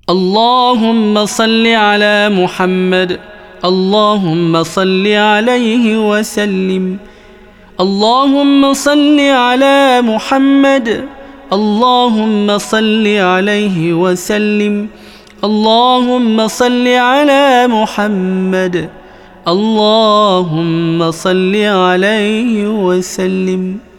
اللهم صل على محمد. اللهم صل عليه وسلم. اللهم صل على محمد. اللهم صل عليه وسلم. اللهم صل على محمد. اللهم صل عليه وسلم.